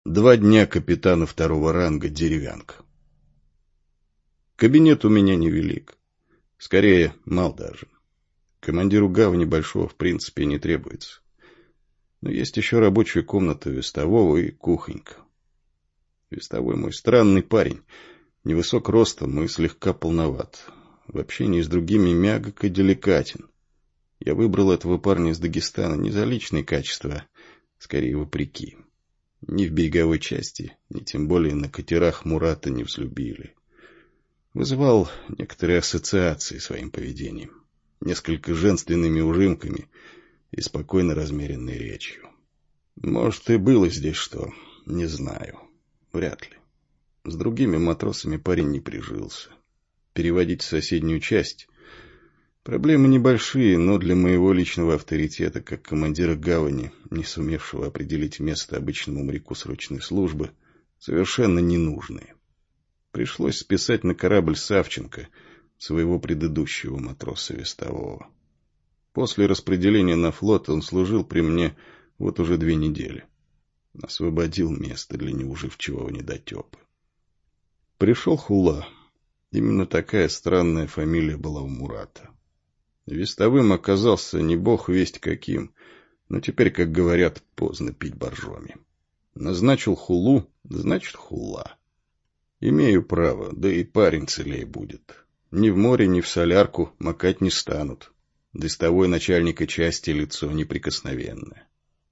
2 дня капитана 2-го ранга Деревянко. Кабинет у меня невелик. Скорее, мал даже. Командиру гавани большого в принципе не требуется. Но есть еще рабочая комната вестового и кухонька. Вестовой мой странный парень. Невысок ростом и слегка полноват. В общении с другими мягок и деликатен. Я выбрал этого парня из Дагестана не за личные качества, скорее вопреки. Ни в береговой части, ни тем более на катерах Мурата не взлюбили. Вызывал некоторые ассоциации своим поведением, несколько женственными ужимками и спокойно размеренной речью. Может, и было здесь что, не знаю, вряд ли. С другими матросами парень не прижился. Переводить в соседнюю часть — проблемы небольшие, но для моего личного авторитета, как командира гавани, не сумевшего определить место обычному моряку срочной службы, совершенно ненужные. Пришлось списать на корабль Савченко, своего предыдущего матроса вестового. После распределения на флот он служил при мне вот уже 2 недели. Освободил место для неуживчивого недотепы. Пришел Хула. Именно такая странная фамилия была у Мурата. Вестовым оказался не бог весть каким, но теперь, как говорят, поздно пить боржоми. Назначил Хулу, значит Хула. Имею право, да и парень целее будет. Ни в море, ни в солярку макать не станут. Вестовой начальника части лицо неприкосновенное.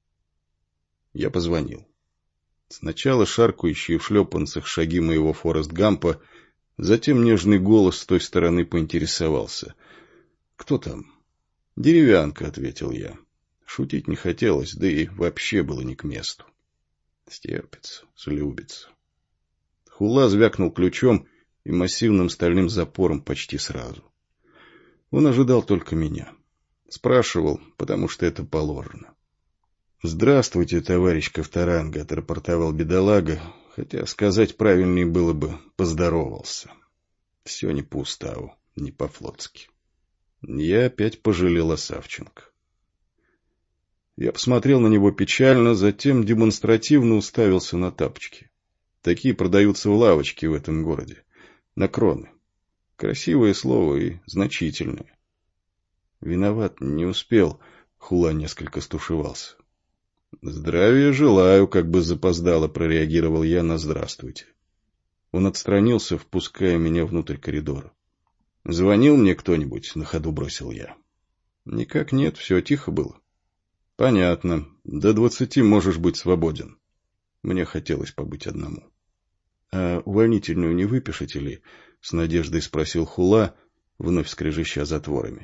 Я позвонил. Сначала шаркающие в шлепанцах шаги моего Форест Гампа, затем нежный голос с той стороны поинтересовался. «Кто там?» «Деревянко», — ответил я. Шутить не хотелось, да и вообще было не к месту. Стерпится, слюбится. Хула звякнул ключом и массивным стальным запором почти сразу. Он ожидал только меня. Спрашивал, потому что это положено. «Здравствуйте, товарищ Ковторанга», — отрапортовал бедолага, хотя сказать правильнее было бы «поздоровался». Все не по уставу, не по-флотски. Я опять пожалел о Савченко. Я посмотрел на него печально, затем демонстративно уставился на тапочки. Такие продаются в лавочке в этом городе. На кроны. Красивое слово и значительное. Виноват, не успел. Хула несколько стушевался. «Здравия желаю», — как бы запоздало прореагировал я на «здравствуйте». Он отстранился, впуская меня внутрь коридора. «Звонил мне кто-нибудь?» — на ходу бросил я. «Никак нет, все тихо было». «Понятно. До 20 можешь быть свободен». Мне хотелось побыть одному. «А увольнительную не выпишете ли?» — с надеждой спросил Хула, вновь скрежеща затворами.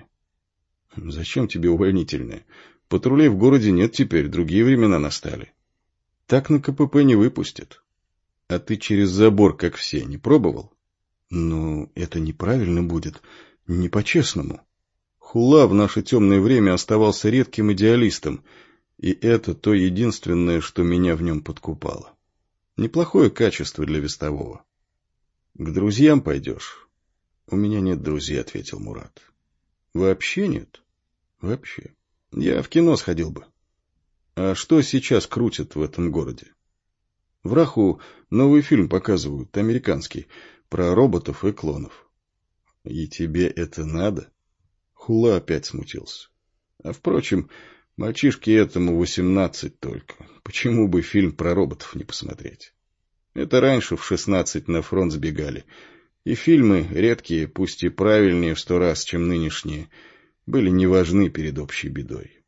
«Зачем тебе увольнительная? Патрулей в городе нет теперь, другие времена настали. Так на КПП не выпустят. А ты через забор, как все, не пробовал?» «Ну, это неправильно будет, не по-честному». Хула в наше темное время оставался редким идеалистом, и это то единственное, что меня в нем подкупало. Неплохое качество для вестового. «К друзьям пойдешь?» «У меня нет друзей», — ответил Мурат. «Вообще нет?» «Вообще. Я в кино сходил бы». «А что сейчас крутят в этом городе?» «В Раху новый фильм показывают, американский, про роботов и клонов». «И тебе это надо?» Хула опять смутился. «А впрочем, мальчишке этому 18 только. Почему бы фильм про роботов не посмотреть? Это раньше в 16 на фронт сбегали. И фильмы, редкие, пусть и правильнее в 100 раз, чем нынешние, были не важны перед общей бедой».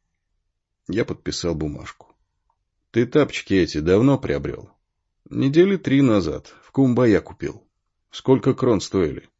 Я подписал бумажку. «Ты тапочки эти давно приобрел?» 3 недели назад. В Кумбая купил. Сколько крон стоили?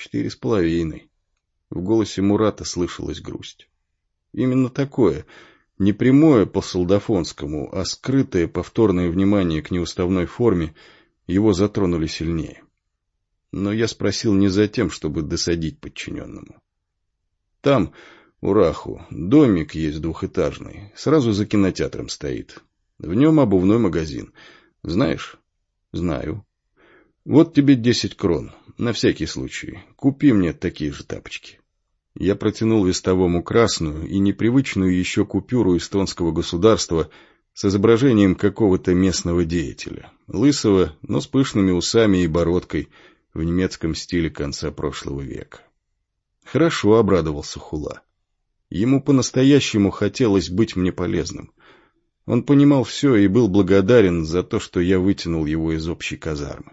4,5. В голосе Мурата слышалась грусть. Именно такое, не прямое по-солдафонскому, а скрытое повторное внимание к неуставной форме его затронули сильнее. Но я спросил не за тем, чтобы досадить подчиненному. «Там, у Раху, домик есть 2-этажный, сразу за кинотеатром стоит. В нем обувной магазин. Знаешь?» «Знаю». «Вот тебе 10 крон, на всякий случай. Купи мне такие же тапочки». Я протянул вестовому красную и непривычную еще купюру эстонского государства с изображением какого-то местного деятеля, лысого, но с пышными усами и бородкой в немецком стиле конца прошлого века. Хорошо, обрадовался Хула. Ему по-настоящему хотелось быть мне полезным. Он понимал все и был благодарен за то, что я вытянул его из общей казармы.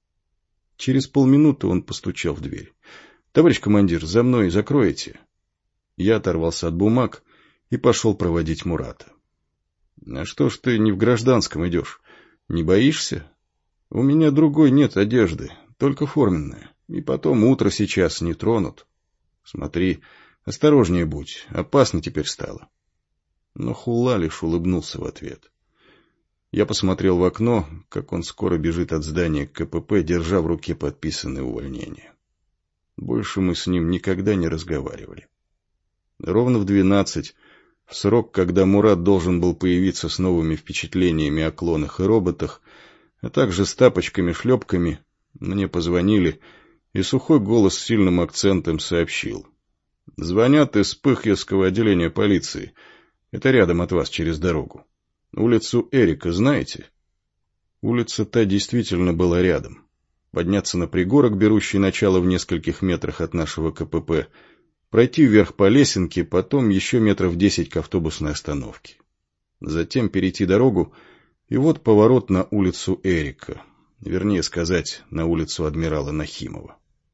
Через полминуты он постучал в дверь. «Товарищ командир, за мной закроете?» Я оторвался от бумаг и пошел проводить Мурата. «А что ж ты не в гражданском идешь? Не боишься? У меня другой нет одежды, только форменная. И потом утро сейчас не тронут. Смотри, осторожнее будь, опасно теперь стало». Но Хула лишь улыбнулся в ответ. Я посмотрел в окно, как он скоро бежит от здания к КПП, держа в руке подписанное увольнение. Больше мы с ним никогда не разговаривали. Ровно в 12, в срок, когда Мурат должен был появиться с новыми впечатлениями о клонах и роботах, а также с тапочками-шлепками, мне позвонили, и сухой голос с сильным акцентом сообщил: «Звонят из Пыхьевского отделения полиции. Это рядом от вас, через дорогу. Улицу Эрика знаете?» Улица та действительно была рядом. Подняться на пригорок, берущий начало в нескольких метрах от нашего КПП, пройти вверх по лесенке, потом еще метров 10 к автобусной остановке. Затем перейти дорогу, и вот поворот на улицу Эрика. Вернее сказать, на улицу адмирала Нахимова.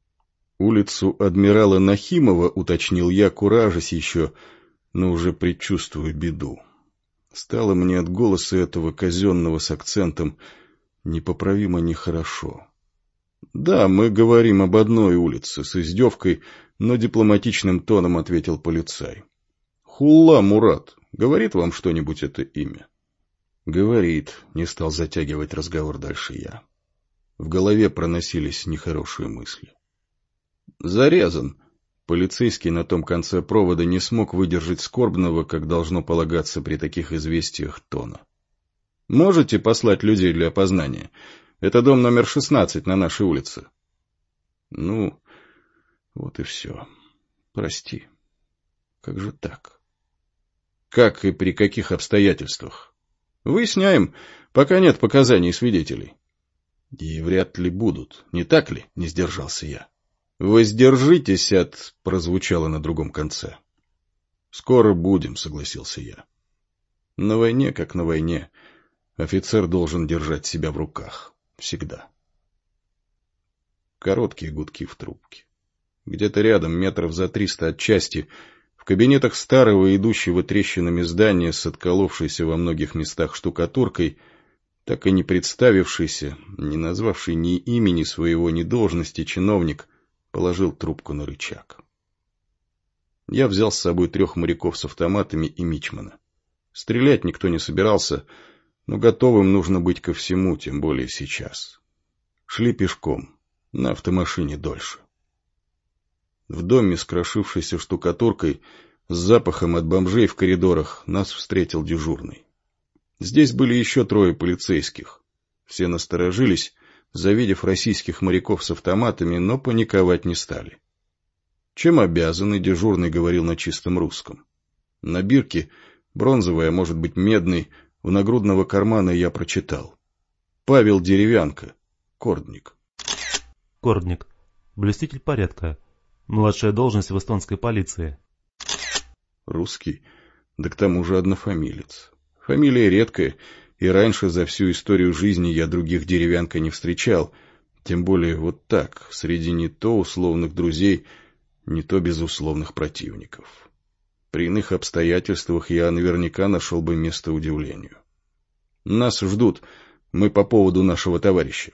Улицу адмирала Нахимова, уточнил я, куражась еще, но уже предчувствую беду. Стало мне от голоса этого казенного с акцентом непоправимо нехорошо. «Да, мы говорим об одной улице», — с издевкой, но дипломатичным тоном ответил полицай. «Хулла Мурат. Говорит вам что-нибудь это имя?» «Говорит», — не стал затягивать разговор дальше я. В голове проносились нехорошие мысли. «Зарезан». Полицейский на том конце провода не смог выдержать скорбного, как должно полагаться при таких известиях, тона. «Можете послать людей для опознания? Это дом номер 16 на нашей улице». «Ну, вот и все. Прости. Как же так?» «Как и при каких обстоятельствах?» «Выясняем, пока нет показаний свидетелей». «И вряд ли будут, не так ли?» — не сдержался я. «Воздержитесь от...» — прозвучало на другом конце. «Скоро будем», — согласился я. На войне, как на войне, офицер должен держать себя в руках. Всегда. Короткие гудки в трубке. Где-то рядом, метров за 300 от части, в кабинетах старого, идущего трещинами здания с отколовшейся во многих местах штукатуркой, так и не представившийся, не назвавший ни имени своего, ни должности чиновник, положил трубку на рычаг. Я взял с собой 3 моряков с автоматами и мичмана. Стрелять никто не собирался, но готовым нужно быть ко всему, тем более сейчас. Шли пешком, на автомашине дольше. В доме с крошившейся штукатуркой, с запахом от бомжей в коридорах, нас встретил дежурный. Здесь были еще 3 полицейских. Все насторожились, завидев российских моряков с автоматами, но паниковать не стали. «Чем обязаны?» — дежурный говорил на чистом русском. На бирке, бронзовая, может быть медный, у нагрудного кармана я прочитал: «Павел Деревянко, Кордник». Кордник. Блюститель порядка. Младшая должность в эстонской полиции. Русский, да к тому же однофамилец. Фамилия редкая, и раньше за всю историю жизни я других Деревянко не встречал, тем более вот так, среди не то условных друзей, не то безусловных противников. При иных обстоятельствах я наверняка нашел бы место удивлению. «Нас ждут. Мы по поводу нашего товарища».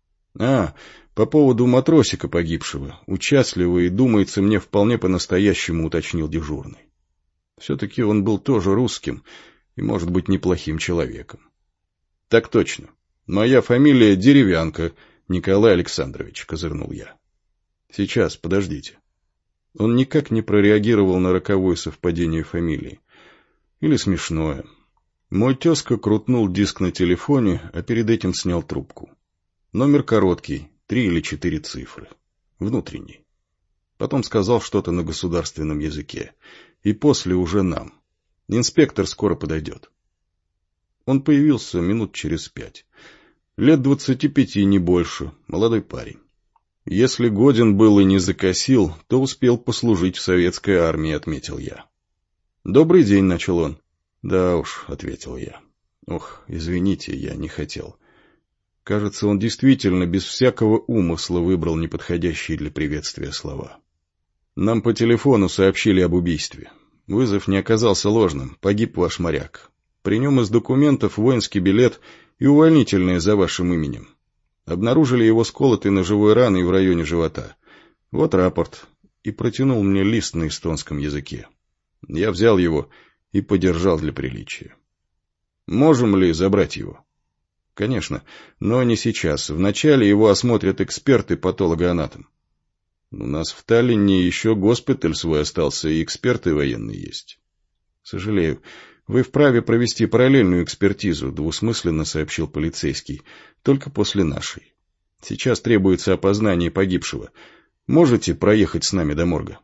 По поводу матросика погибшего. Участливо и, думается мне, вполне по-настоящему уточнил дежурный. Все-таки он был тоже русским и, может быть, неплохим человеком. «Так точно. Моя фамилия Деревянко, Николай Александрович», — козырнул я. «Сейчас, подождите». Он никак не прореагировал на роковое совпадение фамилий. Или смешное. Мой тезка крутнул диск на телефоне, а перед этим снял трубку. Номер короткий, 3 или 4 цифры. Внутренний. Потом сказал что-то на государственном языке. И после уже нам. Инспектор скоро подойдет. Он появился минут через 5. Лет 25, не больше, молодой парень. Если годен был и не закосил, то успел послужить в советской армии, отметил я. «Добрый день», — начал он. «Да уж», — ответил я. «Ох, извините, я не хотел». Кажется, он действительно без всякого умысла выбрал неподходящие для приветствия слова. «Нам по телефону сообщили об убийстве. Вызов не оказался ложным, погиб ваш моряк. При нем из документов воинский билет и увольнительное за вашим именем. Обнаружили его сколотой ножевой раной в районе живота. Вот рапорт». И протянул мне лист на эстонском языке. Я взял его и подержал для приличия. «Можем ли забрать его?» «Конечно, но не сейчас. Вначале его осмотрят эксперт и патологоанатом. У нас в Таллине еще госпиталь свой остался, и эксперты военные есть». «Сожалею. Вы вправе провести параллельную экспертизу», — двусмысленно сообщил полицейский. «Только после нашей. Сейчас требуется опознание погибшего. Можете проехать с нами до морга?»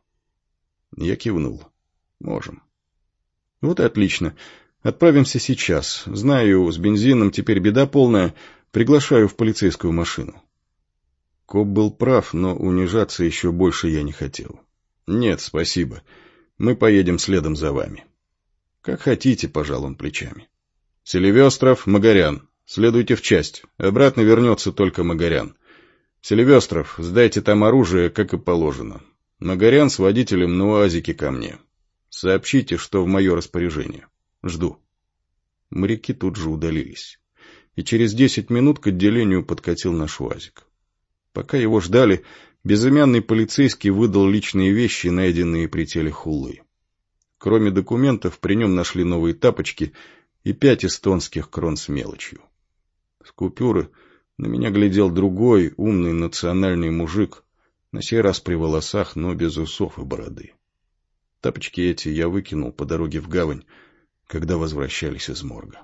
Я кивнул. «Можем». «Вот и отлично. Отправимся сейчас. Знаю, с бензином теперь беда полная. Приглашаю в полицейскую машину». Коп был прав, но унижаться еще больше я не хотел. «Нет, спасибо. Мы поедем следом за вами». «Как хотите», — пожал он плечами. «Селивестров, Магарян. Следуйте в часть. Обратно вернется только Магарян. Селивестров, сдайте там оружие, как и положено. Магарян с водителем на УАЗике ко мне. Сообщите, что в мое распоряжение. Жду». Моряки тут же удалились. И через 10 минут к отделению подкатил наш УАЗик. Пока его ждали, безымянный полицейский выдал личные вещи, найденные при теле Хуллы. Кроме документов, при нем нашли новые тапочки и 5 эстонских крон с мелочью. С купюры на меня глядел другой, умный национальный мужик, на сей раз при волосах, но без усов и бороды. Тапочки эти я выкинул по дороге в гавань, когда возвращались из морга.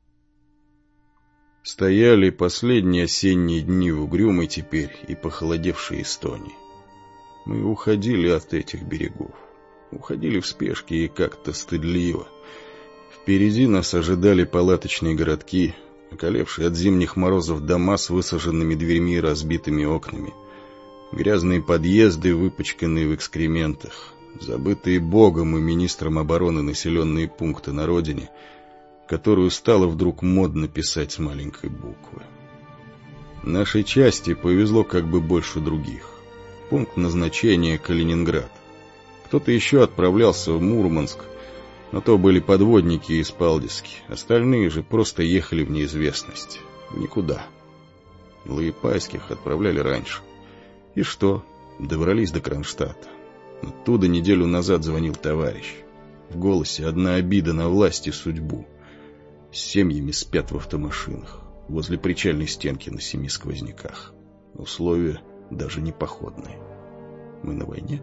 Стояли последние осенние дни в угрюмой теперь и похолодевшей Эстонии. Мы уходили от этих берегов. Уходили в спешке и как-то стыдливо. Впереди нас ожидали палаточные городки, околевшие от зимних морозов дома с высаженными дверьми и разбитыми окнами, грязные подъезды, выпачканные в экскрементах, забытые Богом и министром обороны населенные пункты на родине, которую стало вдруг модно писать с маленькой буквы. Нашей части повезло как бы больше других. Пункт назначения — Калининград. Кто-то еще отправлялся в Мурманск, но то были подводники из Палдиски. Остальные же просто ехали в неизвестность. В никуда. Лаипайских отправляли раньше. И что? Добрались до Кронштадта. Оттуда неделю назад звонил товарищ. В голосе одна обида на власть и судьбу. С семьями спят в автомашинах, возле причальной стенки на 7 сквозняках. Условия даже не походные. Мы на войне?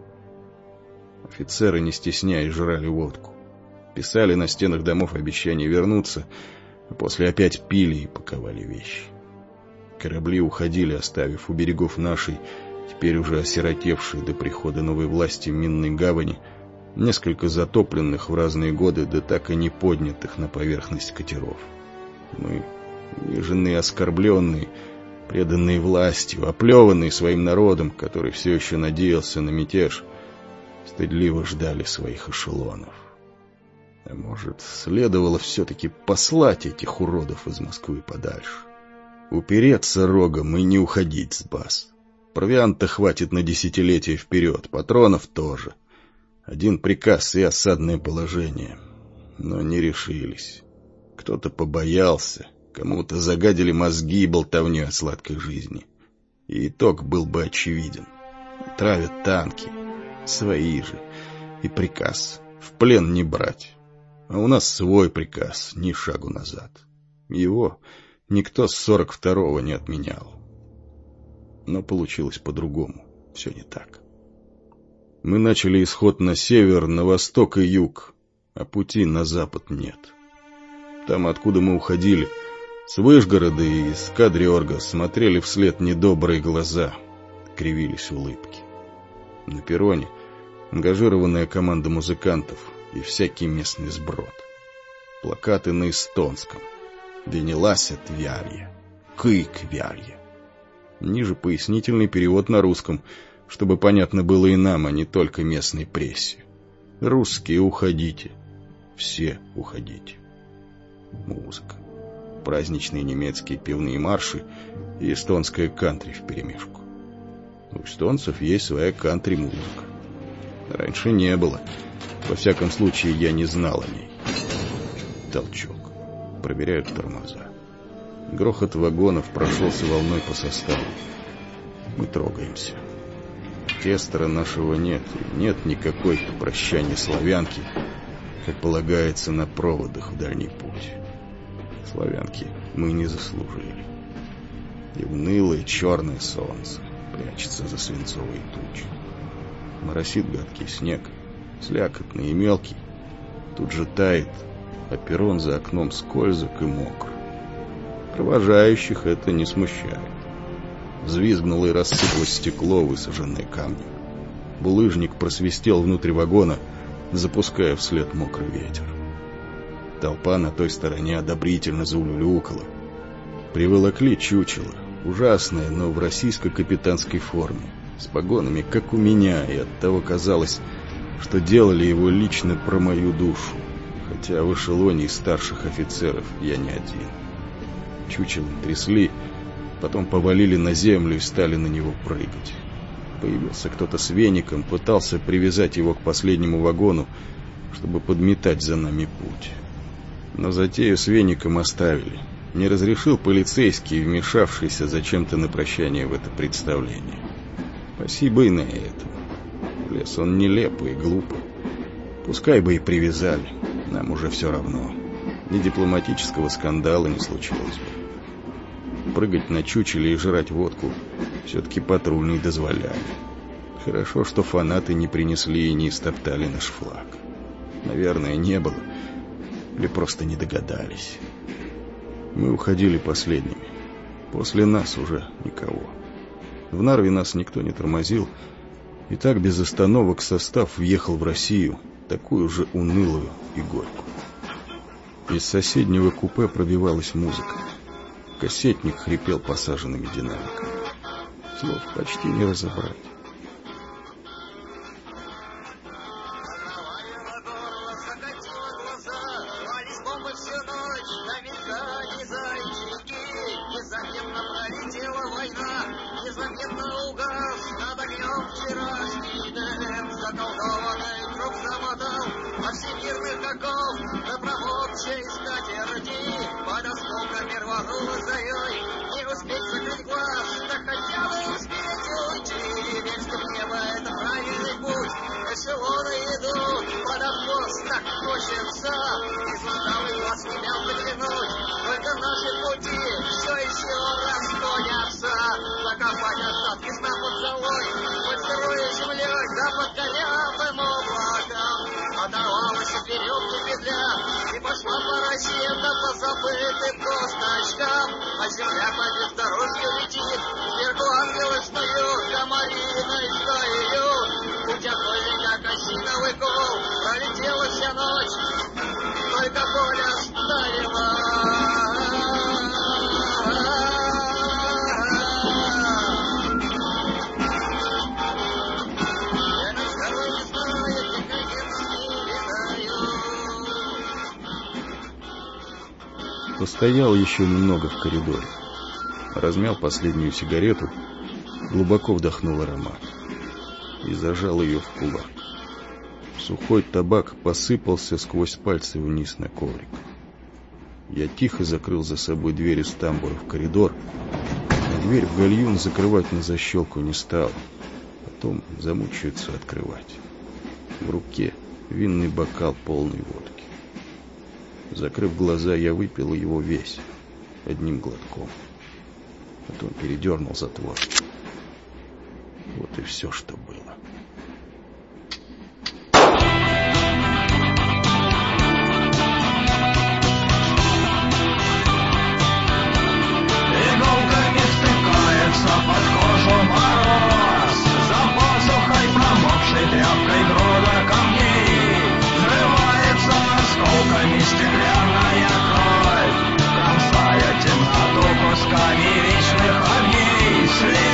Офицеры, не стесняясь, жрали водку. Писали на стенах домов обещания вернуться, а после опять пили и паковали вещи. Корабли уходили, оставив у берегов нашей, теперь уже осиротевшей до прихода новой власти минной гавани, несколько затопленных в разные годы, да так и не поднятых на поверхность катеров. Мы, униженные, оскорбленные, преданные властью, оплеванные своим народом, который все еще надеялся на мятеж, стыдливо ждали своих эшелонов. А может, следовало все-таки послать этих уродов из Москвы подальше? Упереться рогом и не уходить с баз. Провианта хватит на десятилетия вперед, патронов тоже. Один приказ и осадное положение. Но не решились. Кто-то побоялся, кому-то загадили мозги болтовней о сладкой жизни. И итог был бы очевиден. Травят танки, свои же. И приказ — в плен не брать. А у нас свой приказ, ни шагу назад. Его никто с 42-го не отменял. Но получилось по-другому, все не так. Мы начали исход на север, на восток и юг, а пути на запад нет. Там, откуда мы уходили, с Вышгорода и из Кадриорга, смотрели вслед недобрые глаза, кривились улыбки. На перроне ангажированная команда музыкантов и всякий местный сброд. Плакаты на эстонском. Венелася твярья, кык-вярья. Ниже пояснительный перевод на русском, чтобы понятно было и нам, а не только местной прессе. Русские, уходите. Все уходите. Музыка. Праздничные немецкие пивные марши и эстонская кантри вперемешку. У эстонцев есть своя кантри-музыка. Раньше не было. Во всяком случае, я не знал о ней. Толчок. Проверяют тормоза. Грохот вагонов прошелся волной по составу. Мы трогаемся. Оркестра нашего нет. И нет никакой прощания славянки, как полагается на проводах в дальний путь. Славянки мы не заслужили. И унылое черное солнце прячется за свинцовые тучи. Моросит гадкий снег, слякотный и мелкий. Тут же тает, а перрон за окном скользок и мокр. Провожающих это не смущает. Взвизгнуло и рассыпалось стекло, высаженное камнем. Булыжник просвистел внутрь вагона, запуская вслед мокрый ветер. Толпа на той стороне одобрительно заулюлюкала. Приволокли чучело, ужасное, но в российской капитанской форме, с погонами, как у меня, и оттого казалось, что делали его лично про мою душу, хотя в эшелоне из старших офицеров я не один. Чучелом трясли, потом повалили на землю и стали на него прыгать. Появился кто-то с веником, пытался привязать его к последнему вагону, чтобы подметать за нами путь. Но затею с веником оставили. Не разрешил полицейский, вмешавшийся зачем-то на прощание в это представление. Спасибо и на этом. Лес он нелепый и глупый. Пускай бы и привязали, нам уже все равно. Ни дипломатического скандала не случилось бы. Прыгать на чучеле и жрать водку все-таки патрульные дозволяли. Хорошо, что фанаты не принесли и не истоптали наш флаг. Наверное, не было. Или просто не догадались. Мы уходили последними. После нас уже никого. В Нарве нас никто не тормозил. И так без остановок состав въехал в Россию, такую же унылую и горькую. Из соседнего купе пробивалась музыка. Кассетник хрипел посаженными динамиками. Слов почти не разобрать. Эшелоны идут под откос, так хочется и суставы глаз не мел заглянуть. Только наши пути еще расходятся. Закопать остатки сна под золой, под сырой землей, да под корявым облаком. Оторвалась от веревки петля и пошла по России, да по забытым косточкам. А земля по бездорожью летит, сверху ангелы снуют, комариной стоят. Путь окольный, как осиновый кол, пролетела вся ночь, только боль оставила. Я на второй не знаю, где конец не видаю. Постоял еще немного в коридоре. Размял последнюю сигарету, глубоко вдохнул аромат и зажал ее в кулак. Сухой табак посыпался сквозь пальцы вниз на коврик. Я тихо закрыл за собой дверь из тамбура в коридор, а дверь в гальюн закрывать на защелку не стал. Потом замучаются открывать. В руке винный бокал полный водки. Закрыв глаза, я выпил его весь, одним глотком. Потом передернул затвор. Вот и все, что было. Иголками стыкается под кожу мороз, за пазухой промокшей тряпкой груда камней, взрывается осколками стеклянная кровь. вечных огней,